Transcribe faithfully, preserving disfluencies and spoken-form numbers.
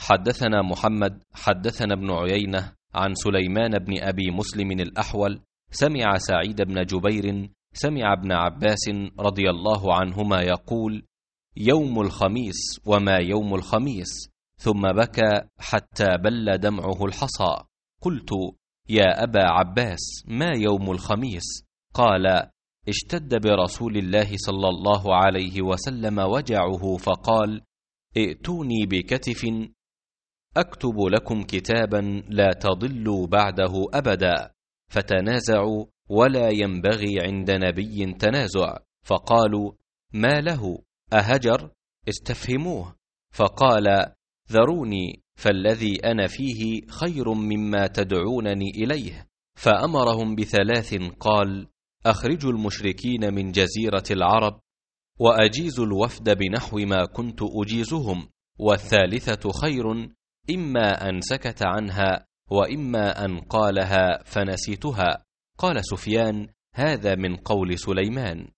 حدثنا محمد حدثنا ابن عيينة عن سليمان بن أبي مسلم الأحول سمع سعيد بن جبير سمع ابن عباس رضي الله عنهما يقول: يوم الخميس وما يوم الخميس، ثم بكى حتى بل دمعه الحصى. قلت: يا أبا عباس، ما يوم الخميس؟ قال: اشتد برسول الله صلى الله عليه وسلم وجعه فقال: ائتوني بكتف أكتب لكم كتابا لا تضلوا بعده أبدا. فتنازعوا، ولا ينبغي عند نبي تنازع، فقالوا: ما له أهجر؟ استفهموه. فقال: ذروني، فالذي أنا فيه خير مما تدعونني إليه. فأمرهم بثلاث، قال: أخرجوا المشركين من جزيرة العرب، وأجيزوا الوفد بنحو ما كنت أجيزهم، والثالثة خير، إما أن سكت عنها وإما أن قالها فنسيتها. قال سفيان: هذا من قول سليمان.